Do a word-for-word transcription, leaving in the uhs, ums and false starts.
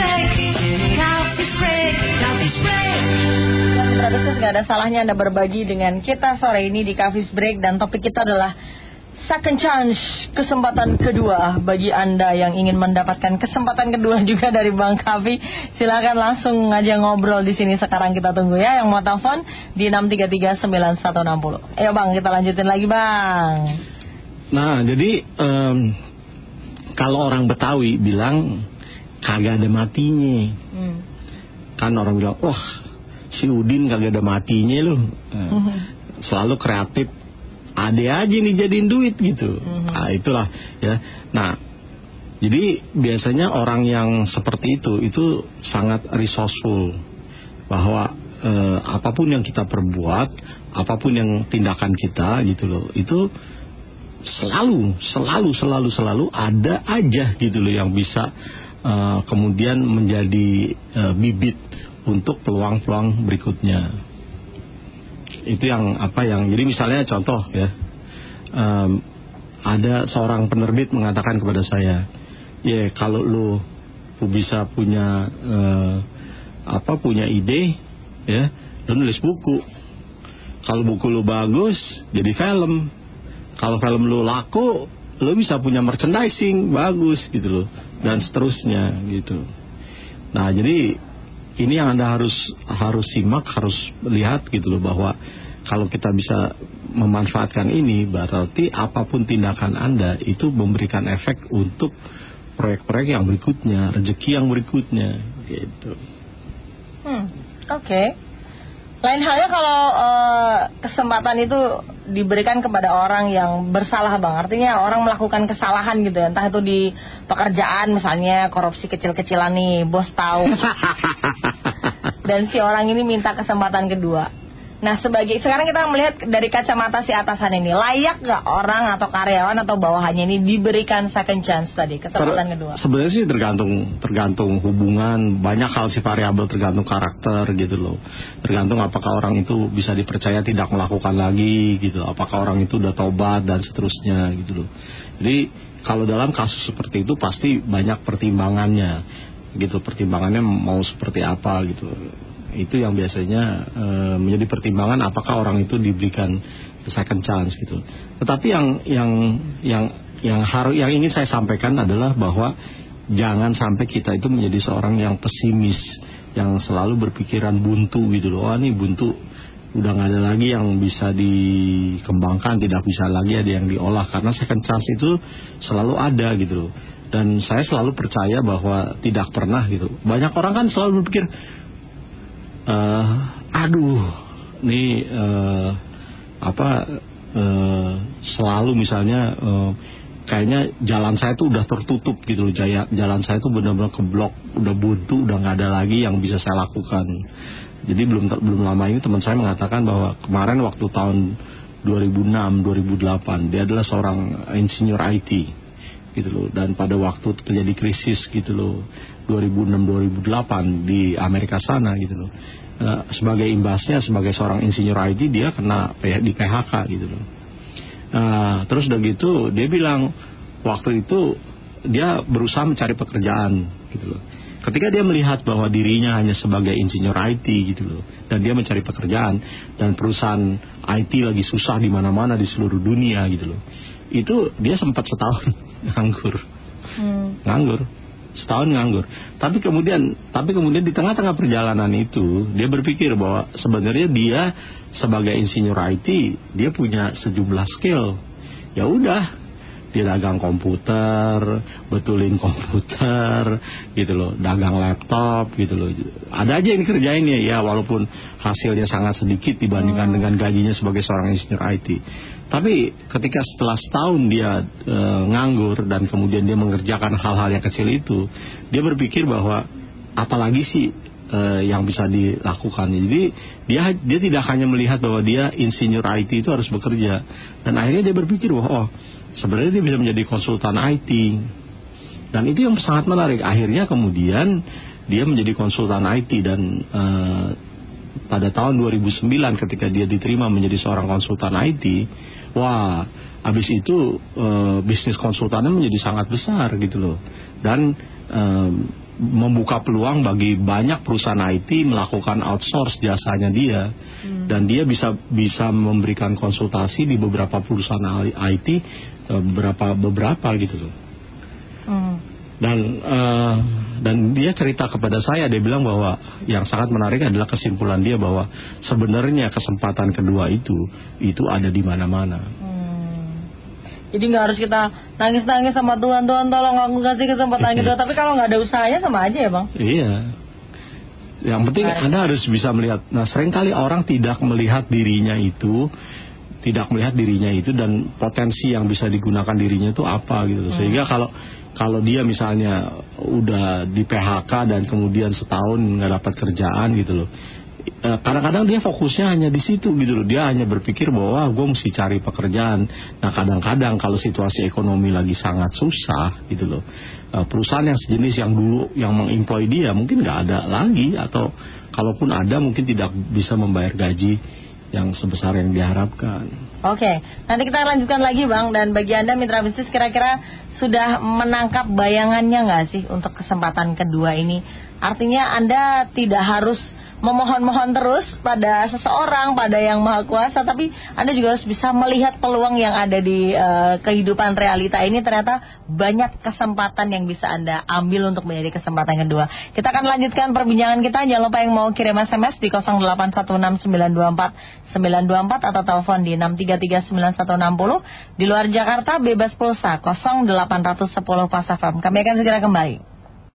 break, coffee break, coffee break. Terus gak ada salahnya Anda berbagi dengan kita sore ini di Coffee Break. Dan topik kita adalah second chance, kesempatan kedua bagi Anda yang ingin mendapatkan kesempatan kedua juga dari Bang Kavi. Silakan langsung aja ngobrol di sini sekarang, kita tunggu ya. Yang mau telepon di enam tiga tiga sembilan satu enam nol. Ayo Bang, kita lanjutin lagi Bang. Nah jadi um, kalau orang Betawi bilang kagak ada matinya. hmm. Kan orang bilang, wah si Udin kagak ada matinya loh. Nah, hmm. Selalu kreatif, ada aja nih jadiin duit gitu. hmm. Nah itulah ya. Nah jadi biasanya orang yang seperti itu itu sangat resourceful, bahwa eh, apapun yang kita perbuat, apapun yang tindakan kita gitu loh, itu selalu selalu selalu selalu ada aja gitu loh yang bisa uh, kemudian menjadi uh, bibit untuk peluang-peluang berikutnya. Itu yang apa yang jadi misalnya contoh ya, um, ada seorang penerbit mengatakan kepada saya, ya kalau lu bisa punya uh, apa punya ide ya, lu nulis buku. Kalau buku lu bagus jadi film. Kalau film lu laku, lu bisa punya merchandising bagus gitu loh, dan seterusnya gitu. Nah jadi ini yang Anda harus harus simak, harus lihat gitu loh, bahwa kalau kita bisa memanfaatkan ini, berarti apapun tindakan Anda itu memberikan efek untuk proyek-proyek yang berikutnya, rezeki yang berikutnya gitu. Hmm, oke. Okay. Lain halnya kalau uh, kesempatan itu diberikan kepada orang yang bersalah Bang. Artinya orang melakukan kesalahan gitu ya. Entah itu di pekerjaan misalnya korupsi kecil-kecilan nih, bos tahu. Dan si orang ini minta kesempatan kedua. Nah sebagai sekarang kita melihat dari kacamata si atasan ini, layak gak orang atau karyawan atau bawahannya ini diberikan second chance tadi, kesempatan Ter, kedua? Sebenarnya sih tergantung tergantung hubungan, banyak hal sih variabel, tergantung karakter gitu loh. Tergantung apakah orang itu bisa dipercaya tidak melakukan lagi gitu, apakah orang itu udah tobat dan seterusnya gitu loh. Jadi kalau dalam kasus seperti itu pasti banyak pertimbangannya gitu, pertimbangannya mau seperti apa gitu. Itu yang biasanya e, menjadi pertimbangan apakah orang itu diberikan second chance gitu. Tetapi yang yang yang yang harus yang ingin saya sampaikan adalah bahwa jangan sampai kita itu menjadi seorang yang pesimis, yang selalu berpikiran buntu gitu loh. Wah, ini buntu, udah nggak ada lagi yang bisa dikembangkan, tidak bisa lagi ada yang diolah, karena second chance itu selalu ada gitu loh. Dan saya selalu percaya bahwa tidak pernah gitu. Banyak orang kan selalu berpikir, Uh, aduh, nih uh, apa uh, selalu misalnya uh, kayaknya jalan saya tuh udah tertutup gitu loh, jaya, jalan saya tuh benar-benar keblok, udah buntu, udah nggak ada lagi yang bisa saya lakukan. Jadi belum belum lama ini teman saya mengatakan bahwa kemarin waktu tahun dua ribu enam dua ribu delapan dia adalah seorang insinyur I T gitu loh, dan pada waktu terjadi krisis gitu loh dua ribu enam dua ribu delapan di Amerika sana gitu loh. Uh, sebagai imbasnya sebagai seorang insinyur I T dia kena di P H K gitu loh. Uh, terus udah gitu dia bilang waktu itu dia berusaha mencari pekerjaan gitu loh. Ketika dia melihat bahwa dirinya hanya sebagai insinyur I T gitu loh, dan dia mencari pekerjaan dan perusahaan I T lagi susah di mana-mana di seluruh dunia gitu loh. Itu dia sempat setahun nganggur. Hmm. Nganggur. Setahun nganggur. Tapi kemudian tapi kemudian di tengah-tengah perjalanan itu dia berpikir bahwa sebenarnya dia sebagai insinyur I T dia punya sejumlah skill. Ya udah, dia dagang komputer, betulin komputer gitu loh, dagang laptop gitu loh. Ada aja yang dikerjain ya, ya walaupun hasilnya sangat sedikit dibandingkan hmm. dengan gajinya sebagai seorang insinyur I T. Tapi ketika setelah setahun dia e, nganggur dan kemudian dia mengerjakan hal-hal yang kecil itu, dia berpikir bahwa apalagi sih e, yang bisa dilakukan. Jadi dia dia tidak hanya melihat bahwa dia insinyur I T itu harus bekerja, dan akhirnya dia berpikir bahwa oh sebenarnya dia bisa menjadi konsultan I T. Dan itu yang sangat menarik. Akhirnya kemudian dia menjadi konsultan I T, dan e, pada tahun dua ribu sembilan ketika dia diterima menjadi seorang konsultan I T, wah, habis itu e, bisnis konsultannya menjadi sangat besar gitu loh. Dan e, membuka peluang bagi banyak perusahaan I T melakukan outsource jasanya dia, hmm. dan dia bisa bisa memberikan konsultasi di beberapa perusahaan I T beberapa beberapa gitu loh. Hmm. Dan uh, dan dia cerita kepada saya, dia bilang bahwa yang sangat menarik adalah kesimpulan dia bahwa sebenarnya kesempatan kedua itu itu ada di mana-mana. Hmm. Jadi nggak harus kita nangis-nangis sama Tuhan, Tuhan tolong aku kasih kesempatan kedua. Tapi kalau nggak ada usahanya sama aja ya bang. Iya. Yang penting Baik. Anda harus bisa melihat. Nah seringkali orang tidak melihat dirinya itu, tidak melihat dirinya itu dan potensi yang bisa digunakan dirinya itu apa gitu. Hmm. Sehingga kalau Kalau dia misalnya udah di P H K dan kemudian setahun nggak dapat kerjaan gitu loh, kadang-kadang dia fokusnya hanya di situ gitu loh. Dia hanya berpikir bahwa gue mesti cari pekerjaan. Nah kadang-kadang kalau situasi ekonomi lagi sangat susah gitu loh, perusahaan yang sejenis yang dulu yang mengemploy dia mungkin nggak ada lagi, atau kalaupun ada mungkin tidak bisa membayar gaji yang sebesar yang diharapkan. Oke, nanti kita lanjutkan lagi bang. Dan bagi Anda mitra bisnis, kira-kira sudah menangkap bayangannya nggak sih untuk kesempatan kedua ini? Artinya Anda tidak harus memohon-mohon terus pada seseorang, pada yang maha kuasa, tapi Anda juga harus bisa melihat peluang yang ada di uh, kehidupan realita ini. Ternyata banyak kesempatan yang bisa Anda ambil untuk menjadi kesempatan kedua. Kita akan lanjutkan perbincangan kita. Jangan lupa yang mau kirim S M S di nol delapan satu enam sembilan dua empat sembilan dua empat atau telepon di enam tiga tiga sembilan satu enam nol. Di luar Jakarta bebas pulsa nol delapan satu nol Pas F M. Kami akan segera kembali.